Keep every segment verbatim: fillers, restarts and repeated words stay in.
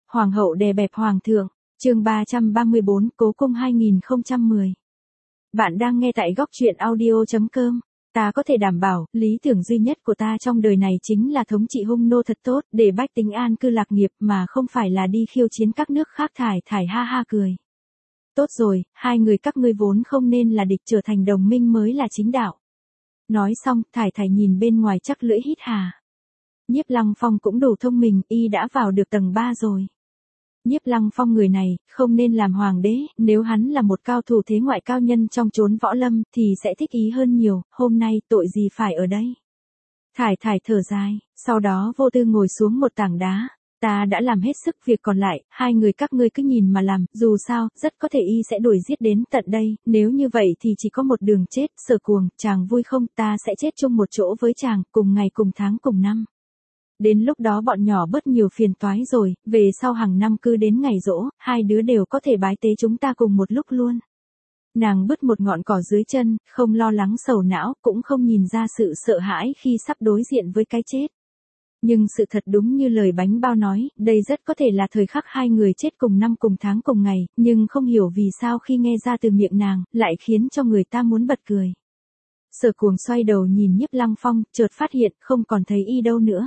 Hoàng hậu đè bẹp hoàng thượng, chương ba trăm ba mươi bốn, Cố cung hai không một không. Bạn đang nghe tại góc truyện audio chấm com. Ta có thể đảm bảo, lý tưởng duy nhất của ta trong đời này chính là thống trị hung nô thật tốt, để bách tính an cư lạc nghiệp mà không phải là đi khiêu chiến các nước khác. Thải Thải ha ha cười. Tốt rồi, hai người các ngươi vốn không nên là địch, trở thành đồng minh mới là chính đạo. Nói xong, Thải Thải nhìn bên ngoài chắc lưỡi hít hà. Nhiếp Lăng Phong cũng đủ thông minh, y đã vào được tầng ba rồi. Nhiếp Lăng Phong người này, không nên làm hoàng đế, nếu hắn là một cao thủ thế ngoại cao nhân trong chốn võ lâm, thì sẽ thích ý hơn nhiều, hôm nay tội gì phải ở đây. Thải Thải thở dài, sau đó vô tư ngồi xuống một tảng đá. Ta đã làm hết sức việc còn lại, hai người các ngươi cứ nhìn mà làm, dù sao, rất có thể y sẽ đuổi giết đến tận đây, nếu như vậy thì chỉ có một đường chết. Sở Cuồng, chàng vui không? Ta sẽ chết chung một chỗ với chàng, cùng ngày cùng tháng cùng năm. Đến lúc đó bọn nhỏ bớt nhiều phiền toái rồi, về sau hàng năm cứ đến ngày giỗ, hai đứa đều có thể bái tế chúng ta cùng một lúc luôn. Nàng bứt một ngọn cỏ dưới chân, không lo lắng sầu não, cũng không nhìn ra sự sợ hãi khi sắp đối diện với cái chết. Nhưng sự thật đúng như lời bánh bao nói, đây rất có thể là thời khắc hai người chết cùng năm cùng tháng cùng ngày, nhưng không hiểu vì sao khi nghe ra từ miệng nàng, lại khiến cho người ta muốn bật cười. Sở Cuồng xoay đầu nhìn Nhiếp Lăng Phong, chợt phát hiện không còn thấy y đâu nữa.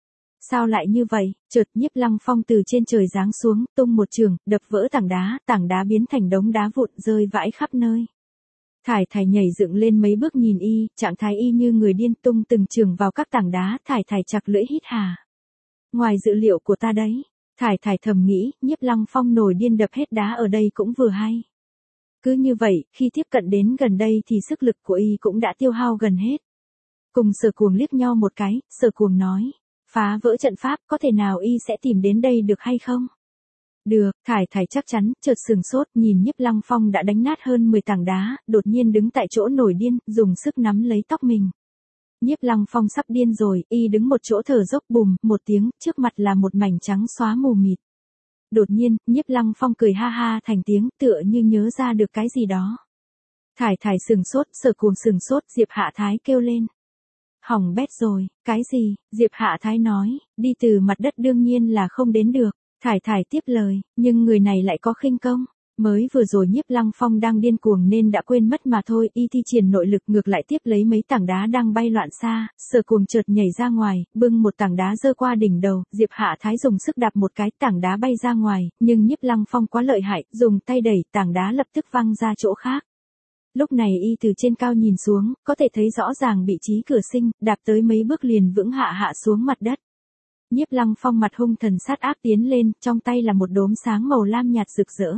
Sao lại như vậy? Chợt Nhiếp Lăng Phong từ trên trời giáng xuống, tung một trường, đập vỡ tảng đá, tảng đá biến thành đống đá vụn rơi vãi khắp nơi. Thải Thải nhảy dựng lên mấy bước nhìn y, trạng thái y như người điên, tung từng trường vào các tảng đá. Thải Thải chặt lưỡi hít hà. Ngoài dự liệu của ta đấy. Thải Thải thầm nghĩ, Nhiếp Lăng Phong nổi điên đập hết đá ở đây cũng vừa hay. Cứ như vậy, khi tiếp cận đến gần đây thì sức lực của y cũng đã tiêu hao gần hết. Cùng Sở Cuồng liếc nhau một cái, Sở Cuồng nói. Phá vỡ trận pháp, có thể nào y sẽ tìm đến đây được hay không? Được. Thải Thải chắc chắn, chợt sừng sốt, nhìn Nhiếp Lăng Phong đã đánh nát hơn mười tảng đá, đột nhiên đứng tại chỗ nổi điên, dùng sức nắm lấy tóc mình. Nhiếp Lăng Phong sắp điên rồi, y đứng một chỗ thở dốc, bùm, một tiếng, trước mặt là một mảnh trắng xóa mù mịt. Đột nhiên, Nhiếp Lăng Phong cười ha ha thành tiếng, tựa như nhớ ra được cái gì đó. Thải Thải sừng sốt, Sở Cuồng sừng sốt, Diệp Hạ Thái kêu lên. Hỏng bét rồi. Cái gì? Diệp Hạ Thái nói, đi từ mặt đất đương nhiên là không đến được. Thải Thải tiếp lời, nhưng người này lại có khinh công. Mới vừa rồi Nhiếp Lăng Phong đang điên cuồng nên đã quên mất mà thôi, y thi triển nội lực ngược lại tiếp lấy mấy tảng đá đang bay loạn xa. Sở Cuồng chợt nhảy ra ngoài, bưng một tảng đá giơ qua đỉnh đầu, Diệp Hạ Thái dùng sức đạp một cái, tảng đá bay ra ngoài, nhưng Nhiếp Lăng Phong quá lợi hại, dùng tay đẩy, tảng đá lập tức văng ra chỗ khác. Lúc này y từ trên cao nhìn xuống, có thể thấy rõ ràng vị trí cửa sinh, đạp tới mấy bước liền vững hạ hạ xuống mặt đất. Nhiếp Lăng Phong mặt hung thần sát ác tiến lên, trong tay là một đốm sáng màu lam nhạt rực rỡ.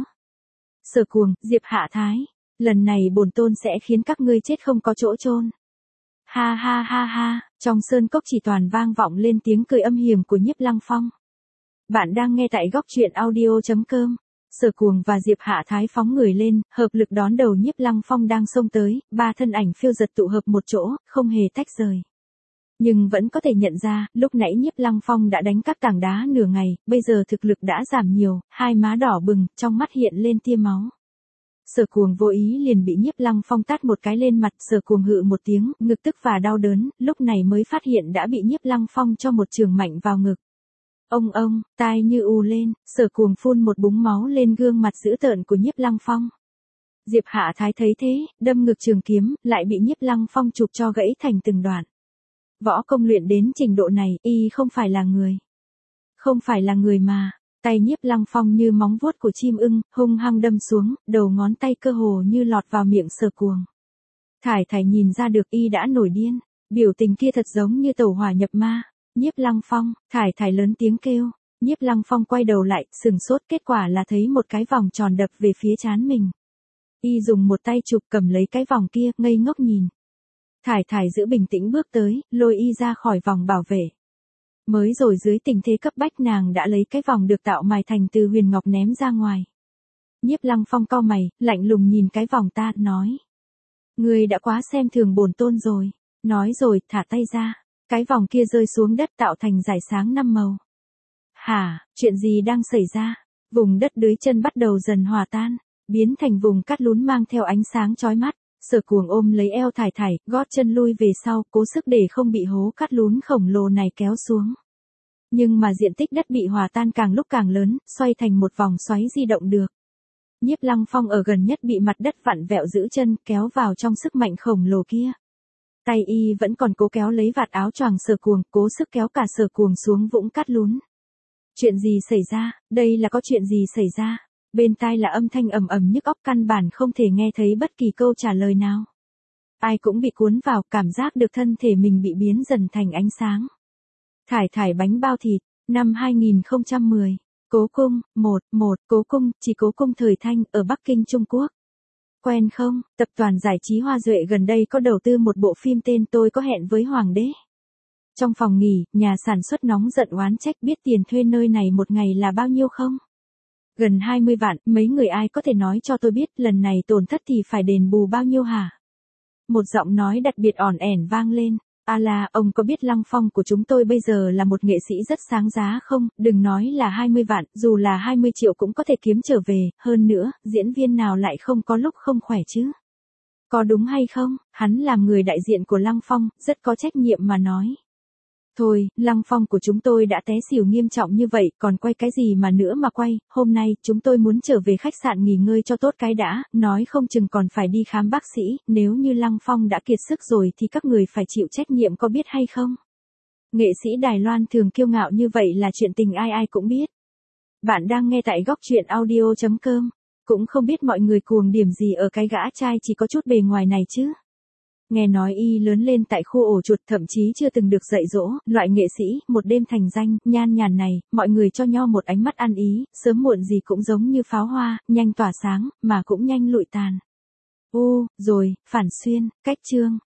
Sở Cuồng, Diệp Hạ Thái, lần này bổn tôn sẽ khiến các ngươi chết không có chỗ chôn. Ha ha ha ha, trong sơn cốc chỉ toàn vang vọng lên tiếng cười âm hiểm của Nhiếp Lăng Phong. Bạn đang nghe tại góc truyện audio chấm com. Sở Cuồng và Diệp Hạ Thái phóng người lên, hợp lực đón đầu Nhiếp Lăng Phong đang xông tới, ba thân ảnh phiêu giật tụ hợp một chỗ, không hề tách rời. Nhưng vẫn có thể nhận ra, lúc nãy Nhiếp Lăng Phong đã đánh các tảng đá nửa ngày, bây giờ thực lực đã giảm nhiều, hai má đỏ bừng, trong mắt hiện lên tia máu. Sở Cuồng vô ý liền bị Nhiếp Lăng Phong tát một cái lên mặt, Sở Cuồng hự một tiếng, ngực tức và đau đớn, lúc này mới phát hiện đã bị Nhiếp Lăng Phong cho một trường mạnh vào ngực. Ông ông, tai như ù lên, Sở Cuồng phun một búng máu lên gương mặt dữ tợn của Nhiếp Lăng Phong. Diệp Hạ Thái thấy thế, đâm ngực trường kiếm, lại bị Nhiếp Lăng Phong chụp cho gãy thành từng đoạn. Võ công luyện đến trình độ này, y không phải là người. Không phải là người mà, tay Nhiếp Lăng Phong như móng vuốt của chim ưng, hung hăng đâm xuống, đầu ngón tay cơ hồ như lọt vào miệng Sở Cuồng. Thải Thải nhìn ra được y đã nổi điên, biểu tình kia thật giống như tẩu hỏa nhập ma. Nhiếp Lăng Phong, Thải Thải lớn tiếng kêu. Nhiếp Lăng Phong quay đầu lại, sừng sốt, kết quả là thấy một cái vòng tròn đập về phía trán mình. Y dùng một tay chụp cầm lấy cái vòng kia, ngây ngốc nhìn. Thải Thải giữ bình tĩnh bước tới, lôi y ra khỏi vòng bảo vệ. Mới rồi dưới tình thế cấp bách nàng đã lấy cái vòng được tạo mài thành từ huyền ngọc ném ra ngoài. Nhiếp Lăng Phong cau mày, lạnh lùng nhìn cái vòng ta, nói. Ngươi đã quá xem thường bổn tôn rồi. Nói rồi, thả tay ra. Cái vòng kia rơi xuống đất tạo thành dải sáng năm màu. Hả, chuyện gì đang xảy ra? Vùng đất dưới chân bắt đầu dần hòa tan, biến thành vùng cát lún mang theo ánh sáng chói mắt. Sở Cuồng ôm lấy eo Thải Thải, gót chân lui về sau, cố sức để không bị hố cát lún khổng lồ này kéo xuống. Nhưng mà diện tích đất bị hòa tan càng lúc càng lớn, xoay thành một vòng xoáy di động được. Nhiếp Lăng Phong ở gần nhất bị mặt đất vặn vẹo giữ chân, kéo vào trong sức mạnh khổng lồ kia. Tay y vẫn còn cố kéo lấy vạt áo choàng Sở Cuồng, cố sức kéo cả Sở Cuồng xuống vũng cát lún. Chuyện gì xảy ra, đây là có chuyện gì xảy ra? Bên tai là âm thanh ầm ầm nhức óc, căn bản không thể nghe thấy bất kỳ câu trả lời nào. Ai cũng bị cuốn vào, cảm giác được thân thể mình bị biến dần thành ánh sáng. Thải thải bánh bao thịt, năm hai nghìn không trăm mười. Cố cung, một, một, Cố cung, chỉ Cố cung thời Thanh, ở Bắc Kinh Trung Quốc. Quen không, tập đoàn giải trí Hoa Duệ gần đây có đầu tư một bộ phim tên Tôi có hẹn với Hoàng đế. Trong phòng nghỉ, nhà sản xuất nóng giận oán trách, biết tiền thuê nơi này một ngày là bao nhiêu không? Gần hai mươi vạn, mấy người ai có thể nói cho tôi biết lần này tổn thất thì phải đền bù bao nhiêu hả? Một giọng nói đặc biệt ỏn ẻn vang lên. A la, ông có biết Lăng Phong của chúng tôi bây giờ là một nghệ sĩ rất sáng giá không? Đừng nói là hai mươi vạn, dù là hai mươi triệu cũng có thể kiếm trở về, hơn nữa, diễn viên nào lại không có lúc không khỏe chứ? Có đúng hay không? Hắn làm người đại diện của Lăng Phong, rất có trách nhiệm mà nói. Thôi, Lăng Phong của chúng tôi đã té xỉu nghiêm trọng như vậy, còn quay cái gì mà nữa mà quay, hôm nay, chúng tôi muốn trở về khách sạn nghỉ ngơi cho tốt cái đã, nói không chừng còn phải đi khám bác sĩ, nếu như Lăng Phong đã kiệt sức rồi thì các người phải chịu trách nhiệm có biết hay không? Nghệ sĩ Đài Loan thường kiêu ngạo như vậy là chuyện tình ai ai cũng biết. Bạn đang nghe tại góc truyện audio chấm com, cũng không biết mọi người cuồng điểm gì ở cái gã trai chỉ có chút bề ngoài này chứ. Nghe nói y lớn lên tại khu ổ chuột, thậm chí chưa từng được dạy dỗ, loại nghệ sĩ, một đêm thành danh, nhan nhản này, mọi người cho nho một ánh mắt ăn ý, sớm muộn gì cũng giống như pháo hoa, nhanh tỏa sáng, mà cũng nhanh lụi tàn. U, rồi, Phản Xuyên, cách chương.